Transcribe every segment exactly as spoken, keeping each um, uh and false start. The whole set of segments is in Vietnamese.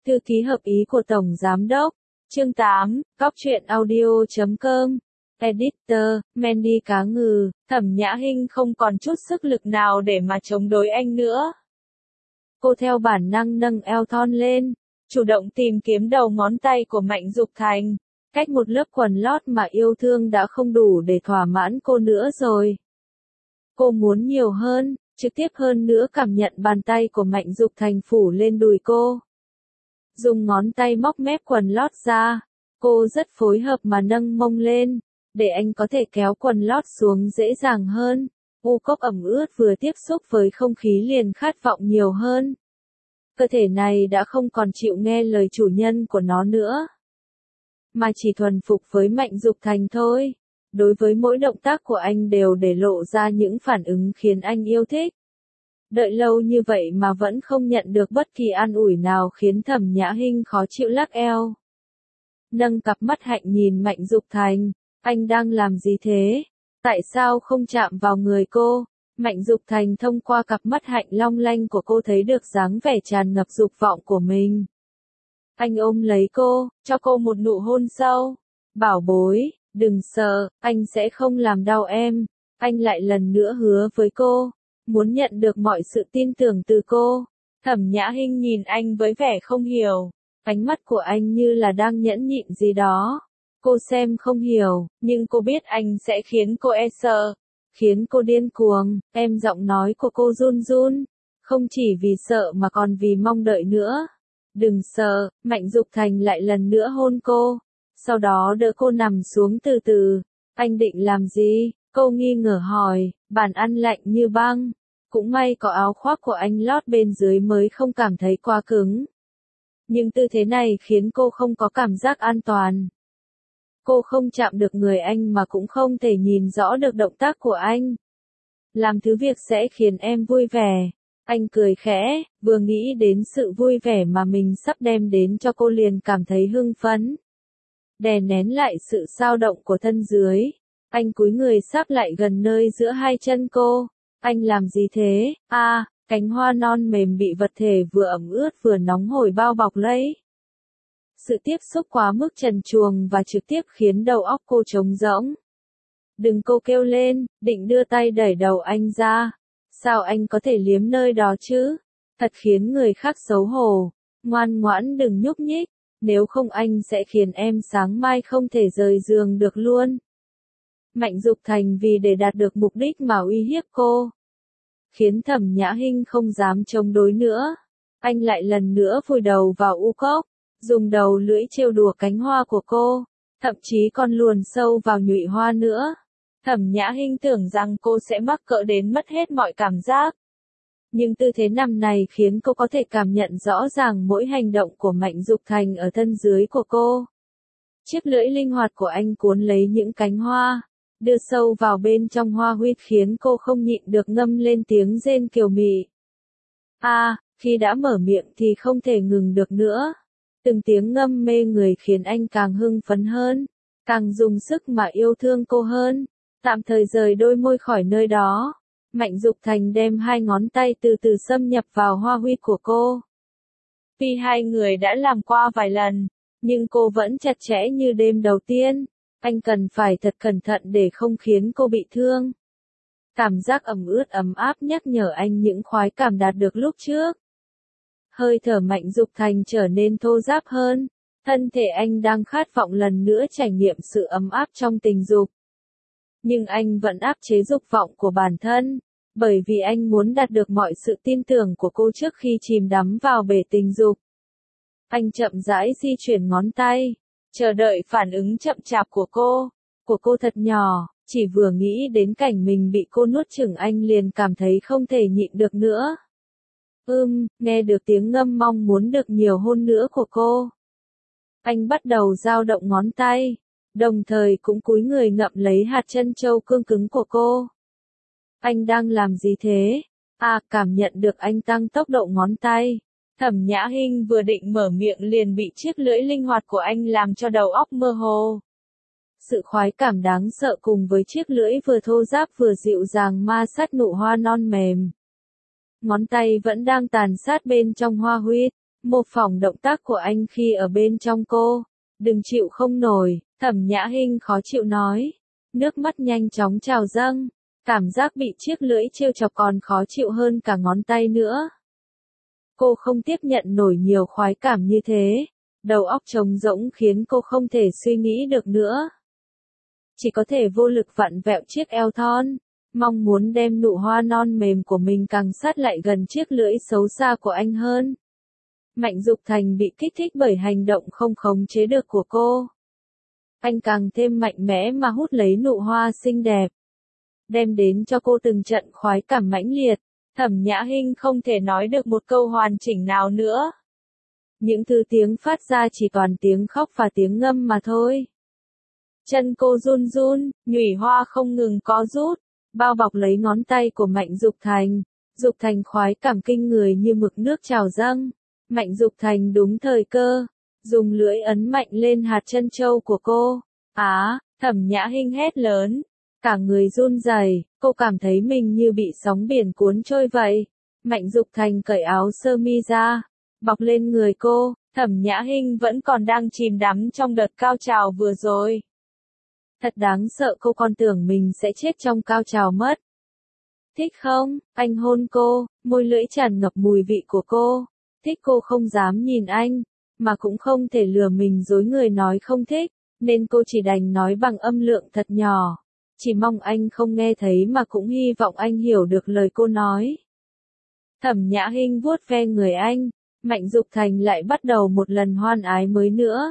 Thư ký hợp ý của Tổng Giám đốc. Chương tám, Cóc truyện audio chấm com. Editor, Mandy cá ngừ, Thẩm Nhã Hinh không còn chút sức lực nào để mà chống đối anh nữa. Cô theo bản năng nâng eo thon lên, chủ động tìm kiếm đầu ngón tay của Mạnh Dục Thành. Cách một lớp quần lót mà yêu thương đã không đủ để thỏa mãn cô nữa rồi. Cô muốn nhiều hơn, trực tiếp hơn nữa cảm nhận bàn tay của Mạnh Dục Thành phủ lên đùi cô. Dùng ngón tay móc mép quần lót ra, cô rất phối hợp mà nâng mông lên, để anh có thể kéo quần lót xuống dễ dàng hơn. U cốc ẩm ướt vừa tiếp xúc với không khí liền khát vọng nhiều hơn. Cơ thể này đã không còn chịu nghe lời chủ nhân của nó nữa, mà chỉ thuần phục với Mạnh Dục Thành thôi. Đối với mỗi động tác của anh đều để lộ ra những phản ứng khiến anh yêu thích. Đợi lâu như vậy mà vẫn không nhận được bất kỳ an ủi nào khiến Thẩm Nhã Hinh khó chịu lắc eo. Nâng cặp mắt hạnh nhìn Mạnh Dục Thành, anh đang làm gì thế? Tại sao không chạm vào người cô? Mạnh Dục Thành thông qua cặp mắt hạnh long lanh của cô thấy được dáng vẻ tràn ngập dục vọng của mình. Anh ôm lấy cô, cho cô một nụ hôn sâu. Bảo bối, đừng sợ, anh sẽ không làm đau em. Anh lại lần nữa hứa với cô, muốn nhận được mọi sự tin tưởng từ cô. Thẩm Nhã Hinh nhìn anh với vẻ không hiểu, ánh mắt của anh như là đang nhẫn nhịn gì đó. Cô xem không hiểu, nhưng cô biết anh sẽ khiến cô e sợ, khiến cô điên cuồng. Em giọng nói của cô run run, không chỉ vì sợ mà còn vì mong đợi nữa. Đừng sợ, Mạnh Dục Thành lại lần nữa hôn cô, sau đó đỡ cô nằm xuống từ từ. Anh định làm gì? Cô nghi ngờ hỏi. Bàn ăn lạnh như băng, cũng may có áo khoác của anh lót bên dưới mới không cảm thấy quá cứng. Nhưng tư thế này khiến cô không có cảm giác an toàn. Cô không chạm được người anh mà cũng không thể nhìn rõ được động tác của anh. Làm thứ việc sẽ khiến em vui vẻ. Anh cười khẽ, vừa nghĩ đến sự vui vẻ mà mình sắp đem đến cho cô liền cảm thấy hưng phấn. Đè nén lại sự xao động của thân dưới, anh cúi người sáp lại gần nơi giữa hai chân cô. Anh làm gì thế? A, à, cánh hoa non mềm bị vật thể vừa ẩm ướt vừa nóng hổi bao bọc lấy. Sự tiếp xúc quá mức trần truồng và trực tiếp khiến đầu óc cô trống rỗng. Đừng, cô kêu lên, định đưa tay đẩy đầu anh ra. Sao anh có thể liếm nơi đó chứ? Thật khiến người khác xấu hổ. Ngoan ngoãn đừng nhúc nhích, nếu không anh sẽ khiến em sáng mai không thể rời giường được luôn. Mạnh Dục Thành vì để đạt được mục đích mà uy hiếp cô, khiến Thẩm Nhã Hinh không dám chống đối nữa. Anh lại lần nữa vùi đầu vào u cốc, dùng đầu lưỡi trêu đùa cánh hoa của cô, thậm chí còn luồn sâu vào nhụy hoa nữa. Thẩm Nhã Hinh tưởng rằng cô sẽ mắc cỡ đến mất hết mọi cảm giác. Nhưng tư thế nằm này khiến cô có thể cảm nhận rõ ràng mỗi hành động của Mạnh Dục Thành ở thân dưới của cô. Chiếc lưỡi linh hoạt của anh cuốn lấy những cánh hoa, đưa sâu vào bên trong hoa huyết khiến cô không nhịn được ngâm lên tiếng rên kiều mị. A, à, khi đã mở miệng thì không thể ngừng được nữa. Từng tiếng ngâm mê người khiến anh càng hưng phấn hơn, càng dùng sức mà yêu thương cô hơn. Tạm thời rời đôi môi khỏi nơi đó, Mạnh Dục Thành đem hai ngón tay từ từ xâm nhập vào hoa huyết của cô. Tuy hai người đã làm qua vài lần, nhưng cô vẫn chặt chẽ như đêm đầu tiên. Anh cần phải thật cẩn thận để không khiến cô bị thương. Cảm giác ẩm ướt ấm áp nhắc nhở anh những khoái cảm đạt được lúc trước. Hơi thở Mạnh Dục Thành trở nên thô ráp hơn. Thân thể anh đang khát vọng lần nữa trải nghiệm sự ấm áp trong tình dục. Nhưng anh vẫn áp chế dục vọng của bản thân, bởi vì anh muốn đạt được mọi sự tin tưởng của cô trước khi chìm đắm vào bể tình dục. Anh chậm rãi di chuyển ngón tay, chờ đợi phản ứng chậm chạp của cô. Của cô thật nhỏ, chỉ vừa nghĩ đến cảnh mình bị cô nuốt chửng anh liền cảm thấy không thể nhịn được nữa. Ưm, nghe được tiếng ngâm mong muốn được nhiều hôn nữa của cô. Anh bắt đầu dao động ngón tay, đồng thời cũng cúi người ngậm lấy hạt chân châu cương cứng của cô. Anh đang làm gì thế? À, cảm nhận được anh tăng tốc độ ngón tay. Thẩm Nhã Hinh vừa định mở miệng liền bị chiếc lưỡi linh hoạt của anh làm cho đầu óc mơ hồ. Sự khoái cảm đáng sợ cùng với chiếc lưỡi vừa thô ráp vừa dịu dàng ma sát nụ hoa non mềm. Ngón tay vẫn đang tàn sát bên trong hoa huyết, Mô phỏng động tác của anh khi ở bên trong cô. Đừng chịu không nổi, Thẩm Nhã Hinh khó chịu nói. Nước mắt nhanh chóng trào dâng. Cảm giác bị chiếc lưỡi trêu chọc còn khó chịu hơn cả ngón tay nữa. Cô không tiếp nhận nổi nhiều khoái cảm như thế. Đầu óc trống rỗng khiến cô không thể suy nghĩ được nữa. Chỉ có thể vô lực vặn vẹo chiếc eo thon. Mong muốn đem nụ hoa non mềm của mình càng sát lại gần chiếc lưỡi xấu xa của anh hơn. Mạnh Dục Thành bị kích thích bởi hành động không khống chế được của cô. Anh càng thêm mạnh mẽ mà hút lấy nụ hoa xinh đẹp. Đem đến cho cô từng trận khoái cảm mãnh liệt. Thẩm Nhã Hinh không thể nói được một câu hoàn chỉnh nào nữa. Những thứ tiếng phát ra chỉ toàn tiếng khóc và tiếng ngâm mà thôi. Chân cô run run, nhụy hoa không ngừng co rút, bao bọc lấy ngón tay của Mạnh Dục Thành. Dục Thành khoái cảm kinh người như mực nước trào dâng. Mạnh Dục Thành đúng thời cơ, dùng lưỡi ấn mạnh lên hạt chân châu của cô. Á, Thẩm Nhã Hinh hét lớn. Cả người run rẩy, cô cảm thấy mình như bị sóng biển cuốn trôi vậy. Mạnh Dục Thành cởi áo sơ mi ra, bọc lên người cô. Thẩm Nhã Hinh vẫn còn đang chìm đắm trong đợt cao trào vừa rồi. Thật đáng sợ, cô còn tưởng mình sẽ chết trong cao trào mất. Thích không? Anh hôn cô, môi lưỡi tràn ngập mùi vị của cô. Thích cô không dám nhìn anh, mà cũng không thể lừa mình dối người nói không thích, nên cô chỉ đành nói bằng âm lượng thật nhỏ. Chỉ mong anh không nghe thấy mà cũng hy vọng anh hiểu được lời cô nói. Thẩm Nhã Hinh vuốt ve người anh, Mạnh Dục Thành lại bắt đầu một lần hoan ái mới nữa.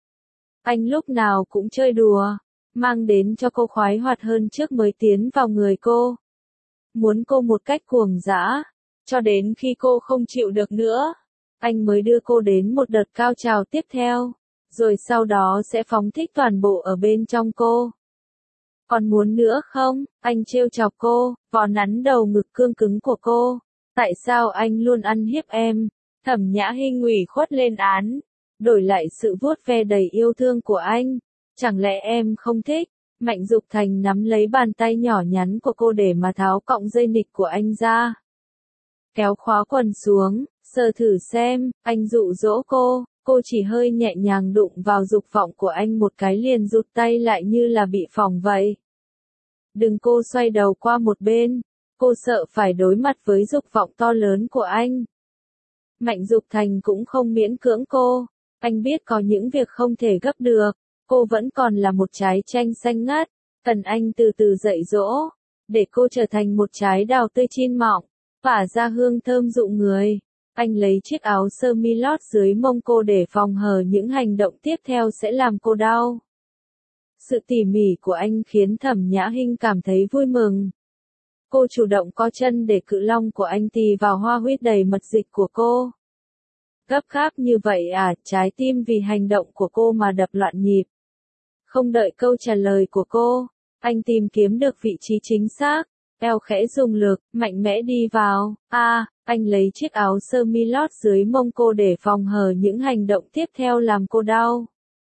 Anh lúc nào cũng chơi đùa, mang đến cho cô khoái hoạt hơn trước mới tiến vào người cô. Muốn cô một cách cuồng dã, cho đến khi cô không chịu được nữa, anh mới đưa cô đến một đợt cao trào tiếp theo, rồi sau đó sẽ phóng thích toàn bộ ở bên trong cô. Còn muốn nữa không? Anh trêu chọc cô, vò nắn đầu ngực cương cứng của cô. Tại sao anh luôn ăn hiếp em? Thẩm Nhã Hinh ủy khuất lên án, đổi lại sự vuốt ve đầy yêu thương của anh. Chẳng lẽ em không thích? Mạnh Dục Thành nắm lấy bàn tay nhỏ nhắn của cô để mà tháo cọng dây nịt của anh ra. Kéo khóa quần xuống, sờ thử xem, anh dụ dỗ cô. Cô chỉ hơi nhẹ nhàng đụng vào dục vọng của anh một cái liền rụt tay lại như là bị phỏng vậy. Đừng, cô xoay đầu qua một bên. Cô sợ phải đối mặt với dục vọng to lớn của anh. Mạnh Dục Thành cũng không miễn cưỡng cô. Anh biết có những việc không thể gấp được. Cô vẫn còn là một trái chanh xanh ngắt. Cần anh từ từ dạy dỗ. Để cô trở thành một trái đào tươi chín mọng. Phả ra hương thơm dụ người. Anh lấy chiếc áo sơ mi lót dưới mông cô để phòng hờ những hành động tiếp theo sẽ làm cô đau. Sự tỉ mỉ của anh khiến Thẩm Nhã Hinh cảm thấy vui mừng. Cô chủ động co chân để cự long của anh tì vào hoa huyết đầy mật dịch của cô. Gấp gáp như vậy à? Trái tim vì hành động của cô mà đập loạn nhịp. Không đợi câu trả lời của cô, anh tìm kiếm được vị trí chính xác, eo khẽ dùng lực, mạnh mẽ đi vào. A, à, anh lấy chiếc áo sơ mi lót dưới mông cô để phòng hờ những hành động tiếp theo làm cô đau.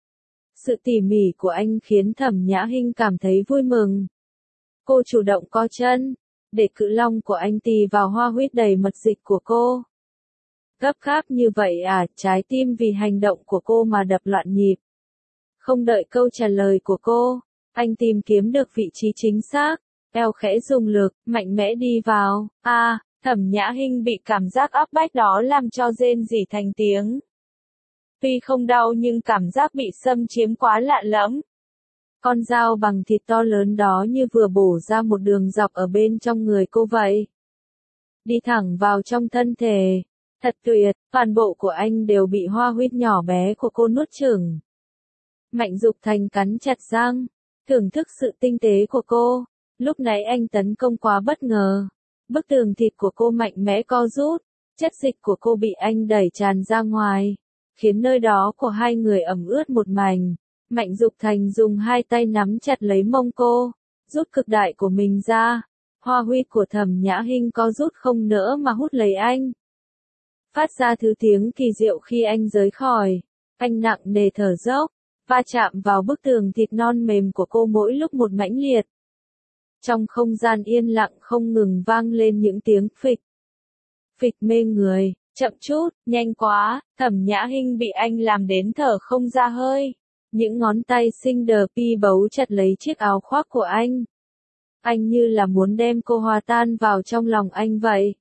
Sự tỉ mỉ của anh khiến Thẩm Nhã Hinh cảm thấy vui mừng. Cô chủ động co chân, để cự long của anh tì vào hoa huyết đầy mật dịch của cô. Gấp gáp như vậy à? Trái tim vì hành động của cô mà đập loạn nhịp. Không đợi câu trả lời của cô, anh tìm kiếm được vị trí chính xác, eo khẽ dùng lực, mạnh mẽ đi vào. A, à, Thẩm Nhã Hinh bị cảm giác áp bách đó làm cho rên rỉ thành tiếng. Tuy không đau nhưng cảm giác bị xâm chiếm quá lạ lẫm. Con dao bằng thịt to lớn đó như vừa bổ ra một đường dọc ở bên trong người cô vậy. Đi thẳng vào trong thân thể. Thật tuyệt, toàn bộ của anh đều bị hoa huyết nhỏ bé của cô nuốt chửng. Mạnh Dục Thành cắn chặt răng, thưởng thức sự tinh tế của cô. Lúc nãy anh tấn công quá bất ngờ. Bức tường thịt của cô mạnh mẽ co rút, chất dịch của cô bị anh đẩy tràn ra ngoài, khiến nơi đó của hai người ẩm ướt một mảnh. Mạnh Dục Thành dùng hai tay nắm chặt lấy mông cô, rút cực đại của mình ra. Hoa huyết của Thẩm Nhã Hinh co rút không nỡ mà hút lấy anh. Phát ra thứ tiếng kỳ diệu khi anh rời khỏi. Anh nặng nề thở dốc, va chạm vào bức tường thịt non mềm của cô mỗi lúc một mãnh liệt. Trong không gian yên lặng không ngừng vang lên những tiếng phịch, phịch mê người. Chậm chút, nhanh quá, Thẩm Nhã Hinh bị anh làm đến thở không ra hơi. Những ngón tay xinh đờ pi bấu chặt lấy chiếc áo khoác của anh. Anh như là muốn đem cô hòa tan vào trong lòng anh vậy.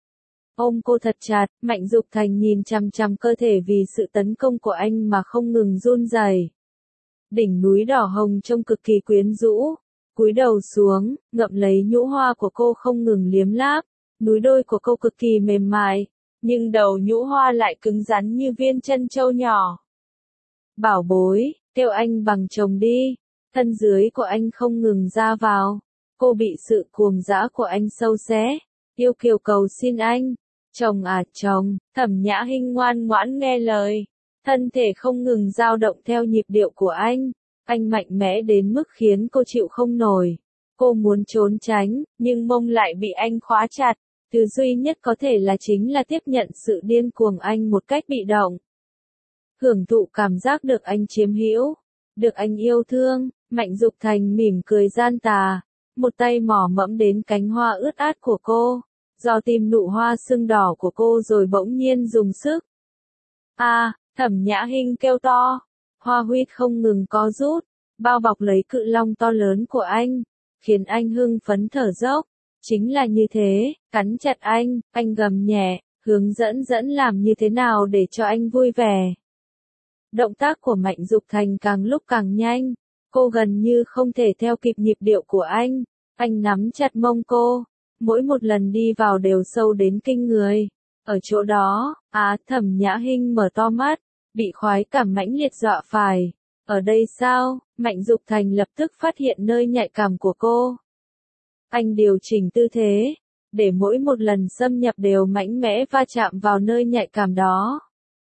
Ôm cô thật chặt, Mạnh Dục Thành nhìn chằm chằm cơ thể vì sự tấn công của anh mà không ngừng run rẩy. Đỉnh núi đỏ hồng trông cực kỳ quyến rũ. Cúi đầu xuống, ngậm lấy nhũ hoa của cô không ngừng liếm láp. Núi đôi của cô cực kỳ mềm mại, nhưng đầu nhũ hoa lại cứng rắn như viên chân trâu nhỏ. Bảo bối, kêu anh bằng chồng đi. Thân dưới của anh không ngừng ra vào. Cô bị sự cuồng dã của anh sâu xé. Yêu kiều cầu xin anh. Chồng à chồng, Thẩm Nhã Hinh ngoan ngoãn nghe lời. Thân thể không ngừng dao động theo nhịp điệu của anh. Anh mạnh mẽ đến mức khiến cô chịu không nổi. Cô muốn trốn tránh, nhưng mông lại bị anh khóa chặt. Thứ duy nhất có thể là chính là tiếp nhận sự điên cuồng anh một cách bị động. Hưởng thụ cảm giác được anh chiếm hữu, được anh yêu thương, Mạnh Dục Thành mỉm cười gian tà. Một tay mỏ mẫm đến cánh hoa ướt át của cô. Do tìm nụ hoa sưng đỏ của cô rồi bỗng nhiên dùng sức. A, à, Thẩm Nhã Hinh kêu to. Hoa huyết không ngừng có rút, bao bọc lấy cự long to lớn của anh, khiến anh hưng phấn thở dốc. Chính là như thế, cắn chặt anh, anh gầm nhẹ, hướng dẫn dẫn làm như thế nào để cho anh vui vẻ. Động tác của Mạnh Dục Thành càng lúc càng nhanh, cô gần như không thể theo kịp nhịp điệu của anh. Anh nắm chặt mông cô, mỗi một lần đi vào đều sâu đến kinh người. Ở chỗ đó, á Thẩm Nhã Hinh mở to mắt, bị khoái cảm mãnh liệt dọa phải. Ở đây sao? Mạnh Dục Thành lập tức phát hiện nơi nhạy cảm của cô. Anh điều chỉnh tư thế, để mỗi một lần xâm nhập đều mạnh mẽ va chạm vào nơi nhạy cảm đó.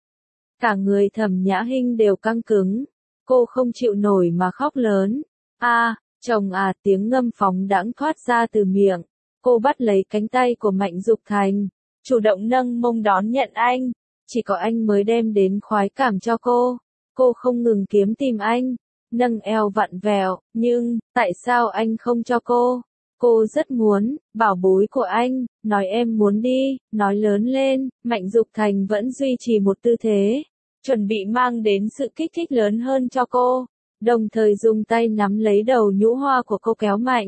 Cả người Thẩm Nhã Hinh đều căng cứng, cô không chịu nổi mà khóc lớn. A, à, chồng à, tiếng ngâm phóng đãng thoát ra từ miệng. Cô bắt lấy cánh tay của Mạnh Dục Thành, chủ động nâng mông đón nhận anh. Chỉ có anh mới đem đến khoái cảm cho cô. Cô không ngừng kiếm tìm anh, nâng eo vặn vẹo, nhưng, tại sao anh không cho cô? Cô rất muốn, bảo bối của anh, nói em muốn đi, nói lớn lên. Mạnh Dục Thành vẫn duy trì một tư thế, chuẩn bị mang đến sự kích thích lớn hơn cho cô, đồng thời dùng tay nắm lấy đầu nhũ hoa của cô kéo mạnh.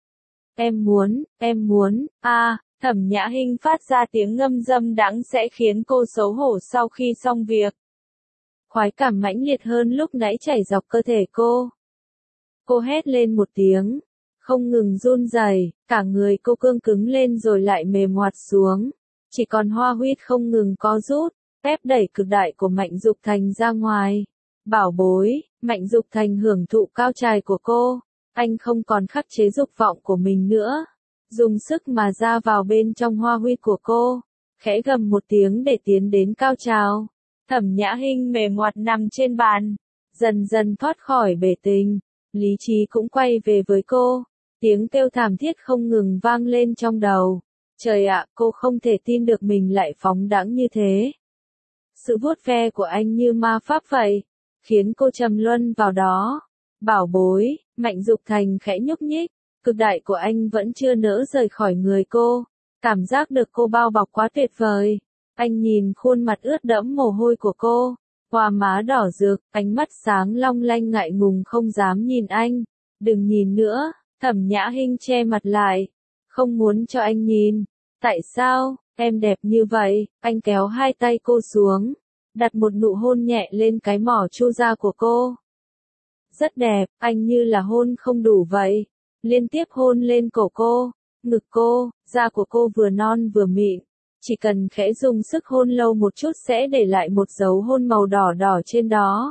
Em muốn, em muốn, a à, Thẩm Nhã Hinh phát ra tiếng ngâm dâm đãng sẽ khiến cô xấu hổ sau khi xong việc. Khoái cảm mãnh liệt hơn lúc nãy chảy dọc cơ thể cô. Cô hét lên một tiếng, không ngừng run rẩy, cả người cô cương cứng lên rồi lại mềm hoạt xuống. Chỉ còn hoa huyết không ngừng có rút, ép đẩy cực đại của Mạnh Dục Thành ra ngoài. Bảo bối, Mạnh Dục Thành hưởng thụ cao trào của cô. Anh không còn khắc chế dục vọng của mình nữa. Dùng sức mà ra vào bên trong hoa huyết của cô. Khẽ gầm một tiếng để tiến đến cao trào. Thẩm Nhã Hinh mềm ngoặt nằm trên bàn. Dần dần thoát khỏi bể tình. Lý trí cũng quay về với cô. Tiếng kêu thảm thiết không ngừng vang lên trong đầu. Trời ạ, cô không thể tin được mình lại phóng đãng như thế. Sự vuốt ve của anh như ma pháp vậy, khiến cô trầm luân vào đó. Bảo bối, Mạnh Dục Thành khẽ nhúc nhích, cực đại của anh vẫn chưa nỡ rời khỏi người cô. Cảm giác được cô bao bọc quá tuyệt vời. Anh nhìn khuôn mặt ướt đẫm mồ hôi của cô, hoa má đỏ rực, ánh mắt sáng long lanh ngại ngùng không dám nhìn anh. Đừng nhìn nữa, Thẩm Nhã Hinh che mặt lại, không muốn cho anh nhìn. Tại sao, em đẹp như vậy? Anh kéo hai tay cô xuống, đặt một nụ hôn nhẹ lên cái mỏ chu ra của cô. Rất đẹp, anh như là hôn không đủ vậy. Liên tiếp hôn lên cổ cô, ngực cô, da của cô vừa non vừa mịn. Chỉ cần khẽ dùng sức hôn lâu một chút sẽ để lại một dấu hôn màu đỏ đỏ trên đó.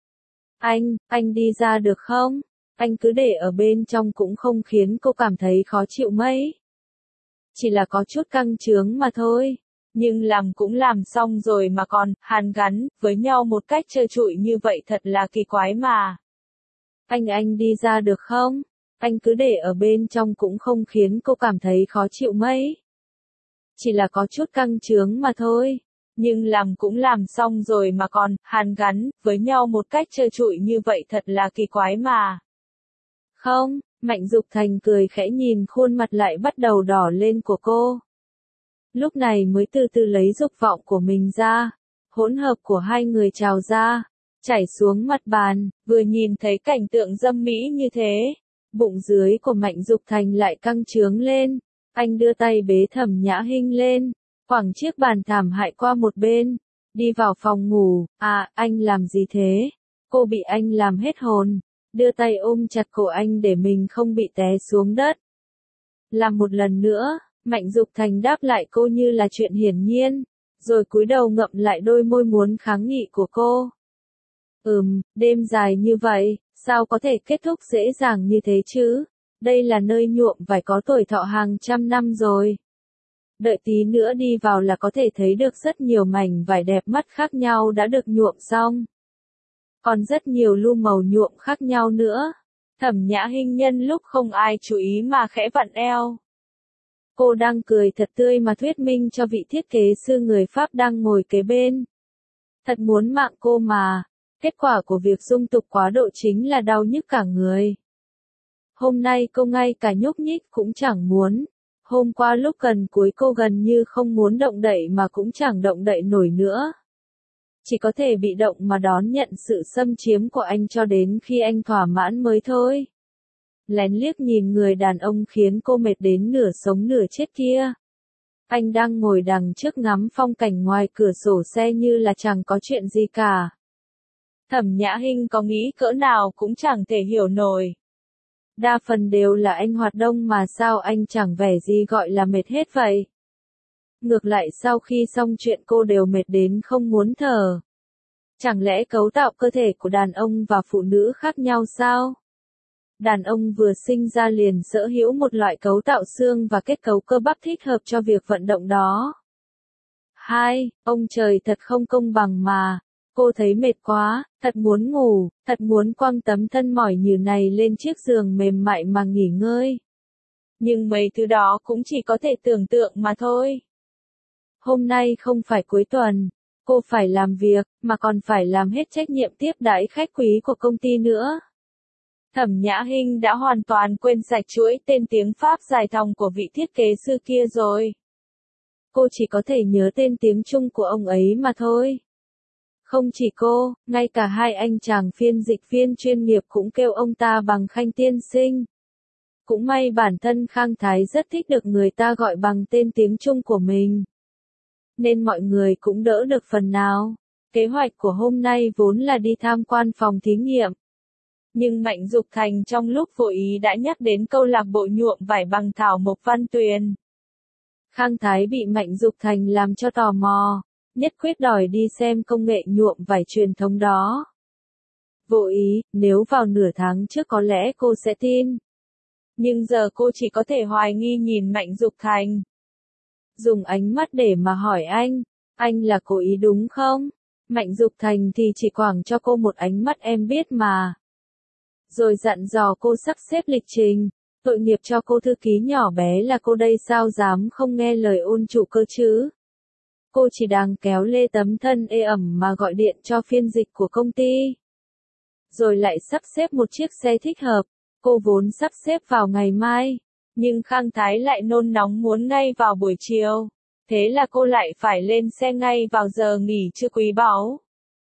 Anh, anh đi ra được không? Anh cứ để ở bên trong cũng không khiến cô cảm thấy khó chịu mấy. Chỉ là có chút căng chướng mà thôi. Nhưng làm cũng làm xong rồi mà còn, hàn gắn, với nhau một cách trơ trụi như vậy thật là kỳ quái mà. Anh anh đi ra được không? Anh cứ để ở bên trong cũng không khiến cô cảm thấy khó chịu mấy. Chỉ là có chút căng chướng mà thôi. Nhưng làm cũng làm xong rồi mà còn, hàn gắn, với nhau một cách trơ trụi như vậy thật là kỳ quái mà. Không, Mạnh Dục Thành cười khẽ nhìn khuôn mặt lại bắt đầu đỏ lên của cô. Lúc này mới từ từ lấy dục vọng của mình ra. Hỗn hợp của hai người trào ra, chảy xuống mặt bàn, vừa nhìn thấy cảnh tượng dâm mỹ như thế. Bụng dưới của Mạnh Dục Thành lại căng trướng lên. Anh đưa tay bế Thẩm Nhã Hinh lên, quẳng chiếc bàn thảm hại qua một bên. Đi vào phòng ngủ, à, anh làm gì thế? Cô bị anh làm hết hồn. Đưa tay ôm chặt cổ anh để mình không bị té xuống đất. Làm một lần nữa, Mạnh Dục Thành đáp lại cô như là chuyện hiển nhiên, rồi cúi đầu ngậm lại đôi môi muốn kháng nghị của cô. Ừm, đêm dài như vậy, sao có thể kết thúc dễ dàng như thế chứ? Đây là nơi nhuộm vải có tuổi thọ hàng trăm năm rồi. Đợi tí nữa đi vào là có thể thấy được rất nhiều mảnh vải đẹp mắt khác nhau đã được nhuộm xong. Còn rất nhiều lu màu nhuộm khác nhau nữa. Thẩm Nhã Hinh nhân lúc không ai chú ý mà khẽ vặn eo. Cô đang cười thật tươi mà thuyết minh cho vị thiết kế sư người Pháp đang ngồi kế bên. Thật muốn mạng cô mà. Kết quả của việc dung tục quá độ chính là đau nhức cả người. Hôm nay cô ngay cả nhúc nhích cũng chẳng muốn. Hôm qua lúc gần cuối cô gần như không muốn động đậy mà cũng chẳng động đậy nổi nữa. Chỉ có thể bị động mà đón nhận sự xâm chiếm của anh cho đến khi anh thỏa mãn mới thôi. Lén liếc nhìn người đàn ông khiến cô mệt đến nửa sống nửa chết kia. Anh đang ngồi đằng trước ngắm phong cảnh ngoài cửa sổ xe như là chẳng có chuyện gì cả. Thẩm Nhã Hinh có nghĩ cỡ nào cũng chẳng thể hiểu nổi. Đa phần đều là anh hoạt động mà sao anh chẳng vẻ gì gọi là mệt hết vậy. Ngược lại sau khi xong chuyện cô đều mệt đến không muốn thở. Chẳng lẽ cấu tạo cơ thể của đàn ông và phụ nữ khác nhau sao? Đàn ông vừa sinh ra liền sở hữu một loại cấu tạo xương và kết cấu cơ bắp thích hợp cho việc vận động đó. Hai, ông trời thật không công bằng mà. Cô thấy mệt quá, thật muốn ngủ, thật muốn quăng tấm thân mỏi nhừ này lên chiếc giường mềm mại mà nghỉ ngơi. Nhưng mấy thứ đó cũng chỉ có thể tưởng tượng mà thôi. Hôm nay không phải cuối tuần, cô phải làm việc, mà còn phải làm hết trách nhiệm tiếp đãi khách quý của công ty nữa. Thẩm Nhã Hinh đã hoàn toàn quên sạch chuỗi tên tiếng Pháp dài thòng của vị thiết kế sư kia rồi. Cô chỉ có thể nhớ tên tiếng Trung của ông ấy mà thôi. Không chỉ cô, ngay cả hai anh chàng phiên dịch viên chuyên nghiệp cũng kêu ông ta bằng Khanh tiên sinh. Cũng may bản thân Khang Thái rất thích được người ta gọi bằng tên tiếng Trung của mình. Nên mọi người cũng đỡ được phần nào. Kế hoạch của hôm nay vốn là đi tham quan phòng thí nghiệm. Nhưng Mạnh Dục Thành trong lúc vô ý đã nhắc đến câu lạc bộ nhuộm vải bằng thảo mộc Văn Tuyền. Khang Thái bị Mạnh Dục Thành làm cho tò mò, nhất quyết đòi đi xem công nghệ nhuộm vải truyền thống đó. Vô ý, nếu vào nửa tháng trước có lẽ cô sẽ tin. Nhưng giờ cô chỉ có thể hoài nghi nhìn Mạnh Dục Thành. Dùng ánh mắt để mà hỏi anh, anh là cố ý đúng không? Mạnh Dục Thành thì chỉ quẳng cho cô một ánh mắt em biết mà. Rồi dặn dò cô sắp xếp lịch trình, tội nghiệp cho cô thư ký nhỏ bé là cô đây sao dám không nghe lời ôn trụ cơ chứ. Cô chỉ đang kéo lê tấm thân ê ẩm mà gọi điện cho phiên dịch của công ty. Rồi lại sắp xếp một chiếc xe thích hợp, cô vốn sắp xếp vào ngày mai. Nhưng Khang Thái lại nôn nóng muốn ngay vào buổi chiều. Thế là cô lại phải lên xe ngay vào giờ nghỉ trưa quý báu.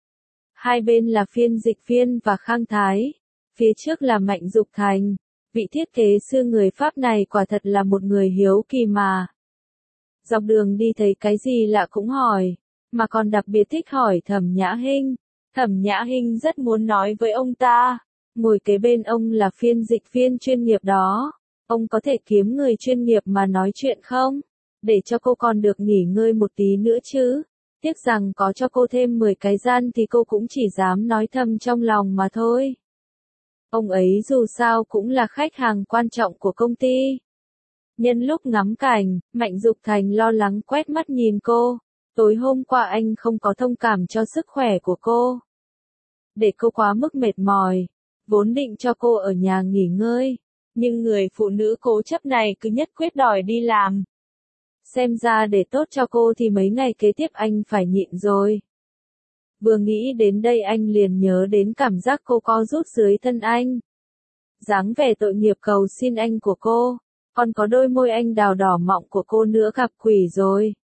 Hai bên là phiên dịch viên và Khang Thái. Phía trước là Mạnh Dục Thành. Vị thiết kế sư người Pháp này quả thật là một người hiếu kỳ mà. Dọc đường đi thấy cái gì lạ cũng hỏi. Mà còn đặc biệt thích hỏi Thẩm Nhã Hinh. Thẩm Nhã Hinh rất muốn nói với ông ta. Ngồi kế bên ông là phiên dịch viên chuyên nghiệp đó. Ông có thể kiếm người chuyên nghiệp mà nói chuyện không? Để cho cô còn được nghỉ ngơi một tí nữa chứ. Tiếc rằng có cho cô thêm mười cái gian thì cô cũng chỉ dám nói thầm trong lòng mà thôi. Ông ấy dù sao cũng là khách hàng quan trọng của công ty. Nhân lúc ngắm cảnh, Mạnh Dục Thành lo lắng quét mắt nhìn cô. Tối hôm qua anh không có thông cảm cho sức khỏe của cô. Để cô quá mức mệt mỏi. Vốn định cho cô ở nhà nghỉ ngơi. Nhưng người phụ nữ cố chấp này cứ nhất quyết đòi đi làm. Xem ra để tốt cho cô thì mấy ngày kế tiếp anh phải nhịn rồi. Vừa nghĩ đến đây anh liền nhớ đến cảm giác cô co rút dưới thân anh. Dáng vẻ tội nghiệp cầu xin anh của cô. Còn có đôi môi anh đào đỏ mọng của cô nữa gặp quỷ rồi.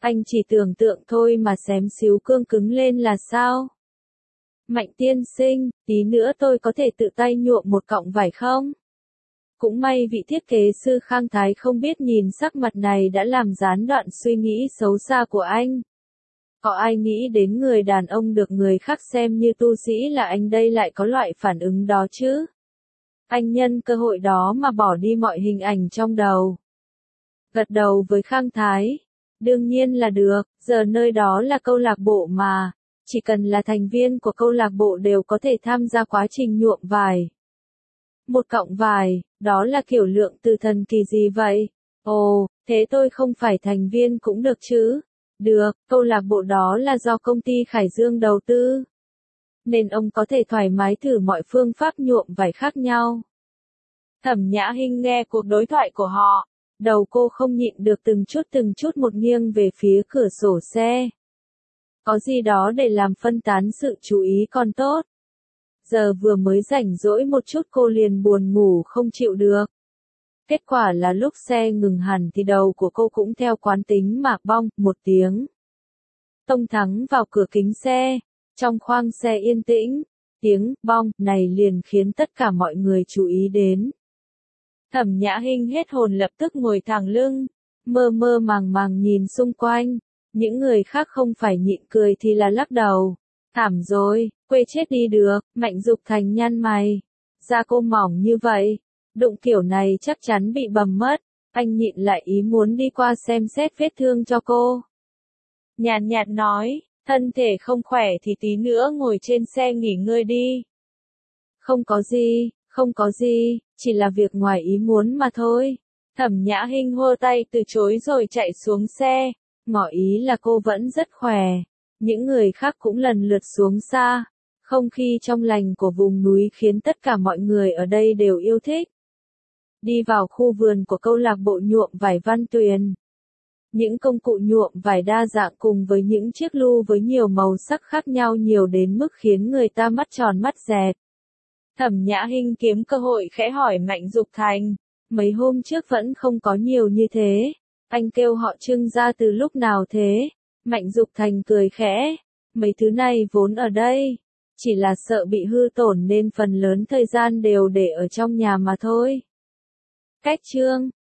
Anh chỉ tưởng tượng thôi mà xém xíu cương cứng lên là sao? Mạnh tiên sinh, tí nữa tôi có thể tự tay nhuộm một cọng vải không? Cũng may vị thiết kế sư Khang Thái không biết nhìn sắc mặt này đã làm gián đoạn suy nghĩ xấu xa của anh. Có ai nghĩ đến người đàn ông được người khác xem như tu sĩ là anh đây lại có loại phản ứng đó chứ? Anh nhân cơ hội đó mà bỏ đi mọi hình ảnh trong đầu. Gật đầu với Khang Thái. Đương nhiên là được, giờ nơi đó là câu lạc bộ mà. Chỉ cần là thành viên của câu lạc bộ đều có thể tham gia quá trình nhuộm vải. Một cọng vải, đó là kiểu lượng từ thần kỳ gì vậy? Ồ, thế tôi không phải thành viên cũng được chứ? Được, câu lạc bộ đó là do công ty Khải Dương đầu tư. Nên ông có thể thoải mái thử mọi phương pháp nhuộm vải khác nhau. Thẩm Nhã Hinh nghe cuộc đối thoại của họ. Đầu cô không nhịn được từng chút từng chút một nghiêng về phía cửa sổ xe. Có gì đó để làm phân tán sự chú ý còn tốt. Giờ vừa mới rảnh rỗi một chút cô liền buồn ngủ không chịu được. Kết quả là lúc xe ngừng hẳn thì đầu của cô cũng theo quán tính mà bong một tiếng. Tông thẳng vào cửa kính xe. Trong khoang xe yên tĩnh, tiếng bong này liền khiến tất cả mọi người chú ý đến. Thẩm Nhã Hinh hết hồn lập tức ngồi thẳng lưng, mơ mơ màng màng nhìn xung quanh. Những người khác không phải nhịn cười thì là lắc đầu. Thảm rồi, quê chết đi được, Mạnh Dục Thành nhăn mày. Da cô mỏng như vậy, đụng kiểu này chắc chắn bị bầm mất. Anh nhịn lại ý muốn đi qua xem xét vết thương cho cô. Nhàn nhạt nói, thân thể không khỏe thì tí nữa ngồi trên xe nghỉ ngơi đi. Không có gì, không có gì, chỉ là việc ngoài ý muốn mà thôi. Thẩm Nhã Hinh hô tay từ chối rồi chạy xuống xe. Ngỏ ý là cô vẫn rất khỏe. Những người khác cũng lần lượt xuống xa. Không khí trong lành của vùng núi khiến tất cả mọi người ở đây đều yêu thích. Đi vào khu vườn của câu lạc bộ nhuộm vải Văn Tuyền. Những công cụ nhuộm vải đa dạng cùng với những chiếc lu với nhiều màu sắc khác nhau nhiều đến mức khiến người ta mắt tròn mắt dẹt. Thẩm Nhã Hinh kiếm cơ hội khẽ hỏi Mạnh Dục Thành. Mấy hôm trước vẫn không có nhiều như thế. Anh kêu họ trưng ra từ lúc nào thế? Mạnh Dục Thành cười khẽ. Mấy thứ này vốn ở đây. Chỉ là sợ bị hư tổn nên phần lớn thời gian đều để ở trong nhà mà thôi. Cách chương